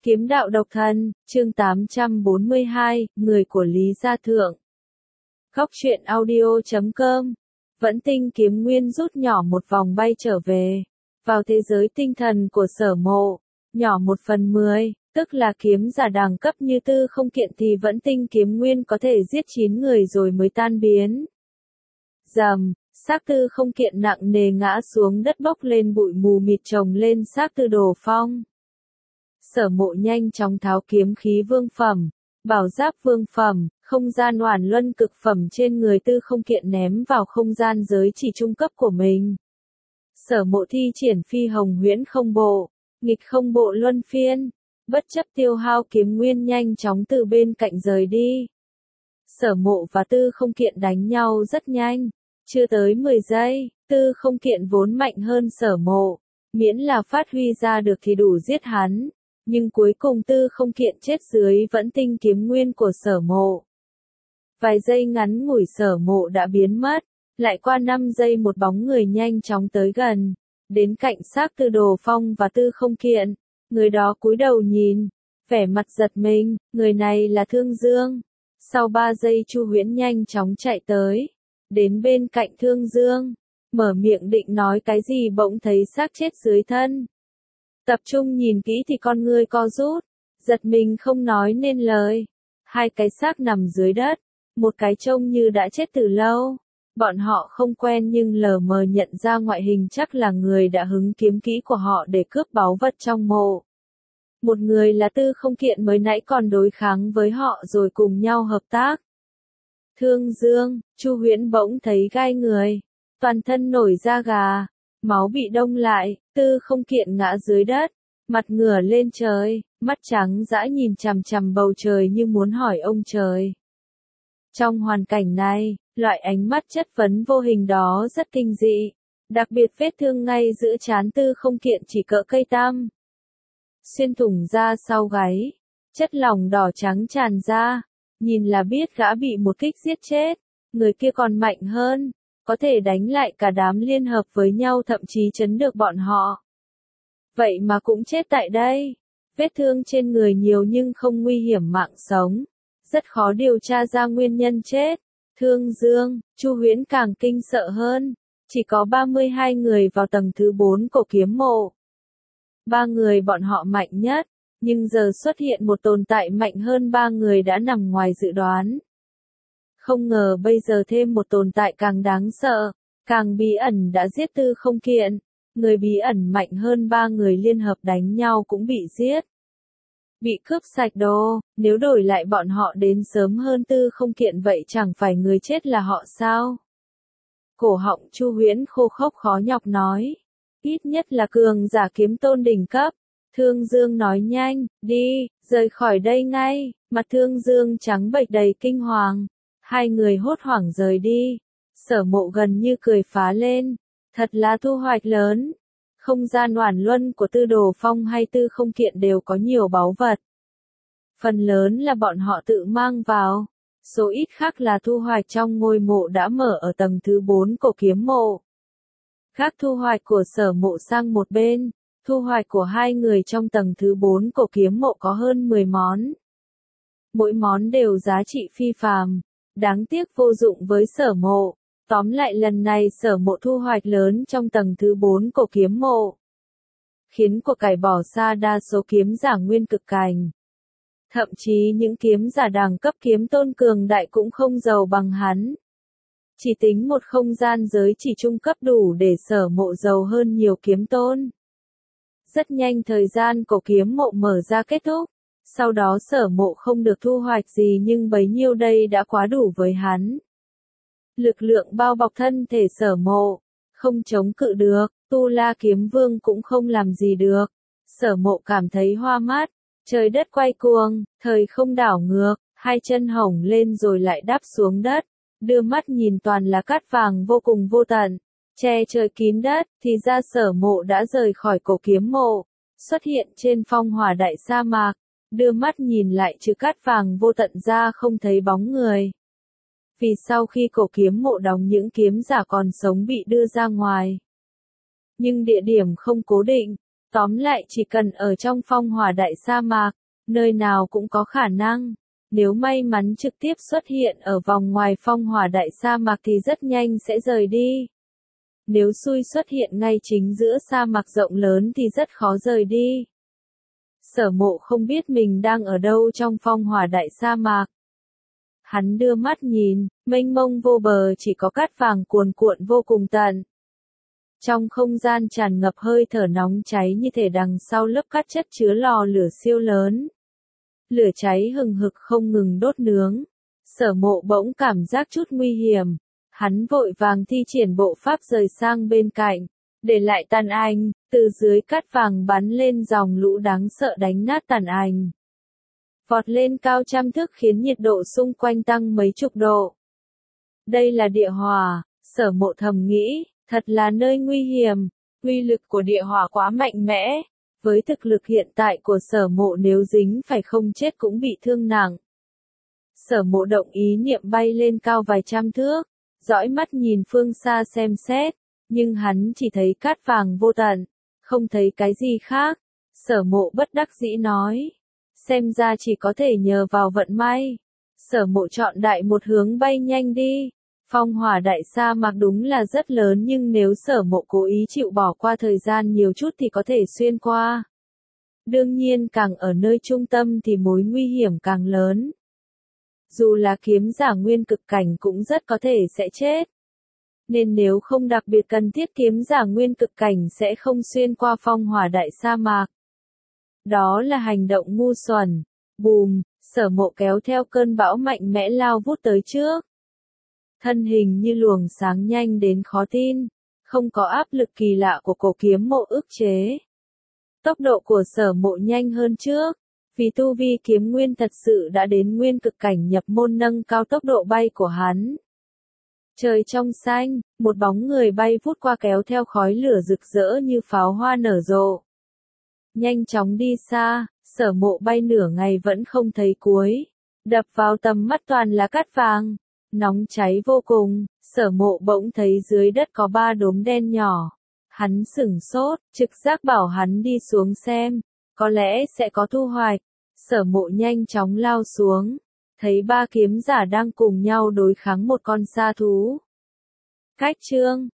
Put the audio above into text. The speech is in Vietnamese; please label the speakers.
Speaker 1: Kiếm đạo độc thân, chương 842, người của Lý Gia Thượng. Góc truyện audio.com. Vẫn Tinh kiếm nguyên rút nhỏ một vòng bay trở về. Vào thế giới tinh thần của Sở Mộ. Nhỏ 1/10, tức là kiếm giả đẳng cấp như Tư Không Kiện thì Vẫn Tinh kiếm nguyên có thể giết 9 người rồi mới tan biến. Rầm, xác Tư Không Kiện nặng nề ngã xuống đất bốc lên bụi mù mịt chồng lên xác Tư Đồ Phong. Sở Mộ nhanh chóng tháo kiếm khí vương phẩm, bảo giáp vương phẩm, không gian oản luân cực phẩm trên người Tư Không Kiện ném vào không gian giới chỉ trung cấp của mình. Sở Mộ thi triển phi hồng huyễn không bộ, nghịch không bộ luân phiên, bất chấp tiêu hao kiếm nguyên nhanh chóng từ bên cạnh rời đi. Sở Mộ và Tư Không Kiện đánh nhau rất nhanh, chưa tới 10 giây, Tư Không Kiện vốn mạnh hơn Sở Mộ, miễn là phát huy ra được thì đủ giết hắn. Nhưng cuối cùng Tư Không Kiện chết dưới Vẫn Tinh kiếm nguyên của Sở Mộ. Vài giây ngắn ngủi Sở Mộ đã biến mất, lại qua 5 giây một bóng người nhanh chóng tới gần, đến cạnh xác Tư Đồ Phong và Tư Không Kiện, người đó cúi đầu nhìn, vẻ mặt giật mình, người này là Thương Dương. Sau 3 giây Chu Huyễn nhanh chóng chạy tới, đến bên cạnh Thương Dương, mở miệng định nói cái gì bỗng thấy xác chết dưới thân. Tập trung nhìn kỹ thì con ngươi co rút, giật mình không nói nên lời. Hai cái xác nằm dưới đất, một cái trông như đã chết từ lâu. Bọn họ không quen nhưng lờ mờ nhận ra ngoại hình chắc là người đã hứng kiếm kỹ của họ để cướp báu vật trong mộ. Một người là Tư Không Kiện mới nãy còn đối kháng với họ rồi cùng nhau hợp tác. Thương Dương, Chu Huyễn bỗng thấy gai người, toàn thân nổi da gà. Máu bị đông lại, Tư Không Kiện ngã dưới đất, mặt ngửa lên trời, mắt trắng dã nhìn chằm chằm bầu trời như muốn hỏi ông trời. Trong hoàn cảnh này, loại ánh mắt chất vấn vô hình đó rất kinh dị, đặc biệt vết thương ngay giữa trán Tư Không Kiện chỉ cỡ cây tam. Xuyên thủng ra sau gáy, chất lỏng đỏ trắng tràn ra, nhìn là biết gã bị một kích giết chết, người kia còn mạnh hơn. Có thể đánh lại cả đám liên hợp với nhau thậm chí chấn được bọn họ. Vậy mà cũng chết tại đây. Vết thương trên người nhiều nhưng không nguy hiểm mạng sống. Rất khó điều tra ra nguyên nhân chết. Thương Dương, Chu Huyễn càng kinh sợ hơn. Chỉ có 32 người vào tầng thứ 4 của kiếm mộ. 3 người bọn họ mạnh nhất, nhưng giờ xuất hiện một tồn tại mạnh hơn 3 người đã nằm ngoài dự đoán. Không ngờ bây giờ thêm một tồn tại càng đáng sợ, càng bí ẩn đã giết Tư Không Kiện. Người bí ẩn mạnh hơn 3 người liên hợp đánh nhau cũng bị giết. Bị cướp sạch đồ, nếu đổi lại bọn họ đến sớm hơn Tư Không Kiện vậy chẳng phải người chết là họ sao? Cổ họng Chu Huyễn khô khốc khó nhọc nói. Ít nhất là cường giả kiếm tôn đỉnh cấp. Thương Dương nói nhanh, đi, rời khỏi đây ngay. Mặt Thương Dương trắng bệch đầy kinh hoàng. Hai người hốt hoảng rời đi. Sở Mộ gần như cười phá lên. Thật là thu hoạch lớn. Không gian oản luân của Tư Đồ Phong hay Tư Không Kiện đều có nhiều báu vật. Phần lớn là bọn họ tự mang vào. Số ít khác là thu hoạch trong ngôi mộ đã mở ở tầng thứ 4 của kiếm mộ. Các thu hoạch của Sở Mộ sang một bên. Thu hoạch của hai người trong tầng thứ 4 của kiếm mộ có hơn 10 món. Mỗi món đều giá trị phi phàm. Đáng tiếc vô dụng với Sở Mộ. Tóm lại lần này Sở Mộ thu hoạch lớn trong tầng thứ 4 của kiếm mộ. Khiến của cải bỏ xa đa số kiếm giả nguyên cực cảnh. Thậm chí những kiếm giả đẳng cấp kiếm tôn cường đại cũng không giàu bằng hắn. Chỉ tính một không gian giới chỉ trung cấp đủ để Sở Mộ giàu hơn nhiều kiếm tôn. Rất nhanh thời gian của kiếm mộ mở ra kết thúc. Sau đó Sở Mộ không được thu hoạch gì nhưng bấy nhiêu đây đã quá đủ với hắn. Lực lượng bao bọc thân thể Sở Mộ, không chống cự được, Tu La Kiếm Vương cũng không làm gì được. Sở Mộ cảm thấy hoa mắt, trời đất quay cuồng, thời không đảo ngược, hai chân hổng lên rồi lại đáp xuống đất, đưa mắt nhìn toàn là cát vàng vô cùng vô tận, che trời kín đất, thì ra Sở Mộ đã rời khỏi cổ kiếm mộ, xuất hiện trên phong hỏa đại sa mạc. Đưa mắt nhìn lại trừ cát vàng vô tận ra không thấy bóng người. Vì sau khi cổ kiếm mộ đóng những kiếm giả còn sống bị đưa ra ngoài. Nhưng địa điểm không cố định, Tóm lại chỉ cần ở trong phong hỏa đại sa mạc, nơi nào cũng có khả năng. Nếu may mắn trực tiếp xuất hiện ở vòng ngoài phong hỏa đại sa mạc thì rất nhanh sẽ rời đi. Nếu xui xuất hiện ngay chính giữa sa mạc rộng lớn thì rất khó rời đi. Sở Mộ không biết mình đang ở đâu trong phong hỏa đại sa mạc. Hắn đưa mắt nhìn, mênh mông vô bờ chỉ có cát vàng cuồn cuộn vô cùng tận. Trong không gian tràn ngập hơi thở nóng cháy như thể đằng sau lớp cát chất chứa lò lửa siêu lớn. Lửa cháy hừng hực không ngừng đốt nướng. Sở Mộ bỗng cảm giác chút nguy hiểm. Hắn vội vàng thi triển bộ pháp rời sang bên cạnh, để lại tàn ảnh, từ dưới cát vàng bắn lên dòng lũ đáng sợ đánh nát tàn ảnh. Vọt lên cao trăm thước khiến nhiệt độ xung quanh tăng mấy chục độ. Đây là địa hỏa, Sở Mộ thầm nghĩ, thật là nơi nguy hiểm, uy lực của địa hỏa quá mạnh mẽ. Với thực lực hiện tại của Sở Mộ nếu dính phải không chết cũng bị thương nặng. Sở Mộ động ý niệm bay lên cao vài trăm thước, dõi mắt nhìn phương xa xem xét, nhưng hắn chỉ thấy cát vàng vô tận, không thấy cái gì khác. Sở Mộ bất đắc dĩ nói, xem ra chỉ có thể nhờ vào vận may. Sở Mộ chọn đại một hướng bay nhanh đi. Phong hỏa đại sa mạc đúng là rất lớn nhưng nếu Sở Mộ cố ý chịu bỏ qua thời gian nhiều chút thì có thể xuyên qua. Đương nhiên càng ở nơi trung tâm thì mối nguy hiểm càng lớn. Dù là kiếm giả nguyên cực cảnh cũng rất có thể sẽ chết. Nên nếu không đặc biệt cần thiết kiếm giả nguyên cực cảnh sẽ không xuyên qua phong hỏa đại sa mạc. Đó là hành động ngu xuẩn. Bùm, Sở Mộ kéo theo cơn bão mạnh mẽ lao vút tới trước. Thân hình như luồng sáng nhanh đến khó tin, không có áp lực kỳ lạ của cổ kiếm mộ ức chế. Tốc độ của Sở Mộ nhanh hơn trước, vì tu vi kiếm nguyên thật sự đã đến nguyên cực cảnh nhập môn nâng cao tốc độ bay của hắn. Trời trong xanh, một bóng người bay vút qua kéo theo khói lửa rực rỡ như pháo hoa nở rộ. Nhanh chóng đi xa, Sở Mộ bay nửa ngày vẫn không thấy cuối. Đập vào tầm mắt toàn là cát vàng. Nóng cháy vô cùng, Sở Mộ bỗng thấy dưới đất có 3 đốm đen nhỏ. Hắn sửng sốt, trực giác bảo hắn đi xuống xem, có lẽ sẽ có thu hoạch. Sở Mộ nhanh chóng lao xuống, thấy 3 kiếm giả đang cùng nhau đối kháng một con sa thú. Cách chương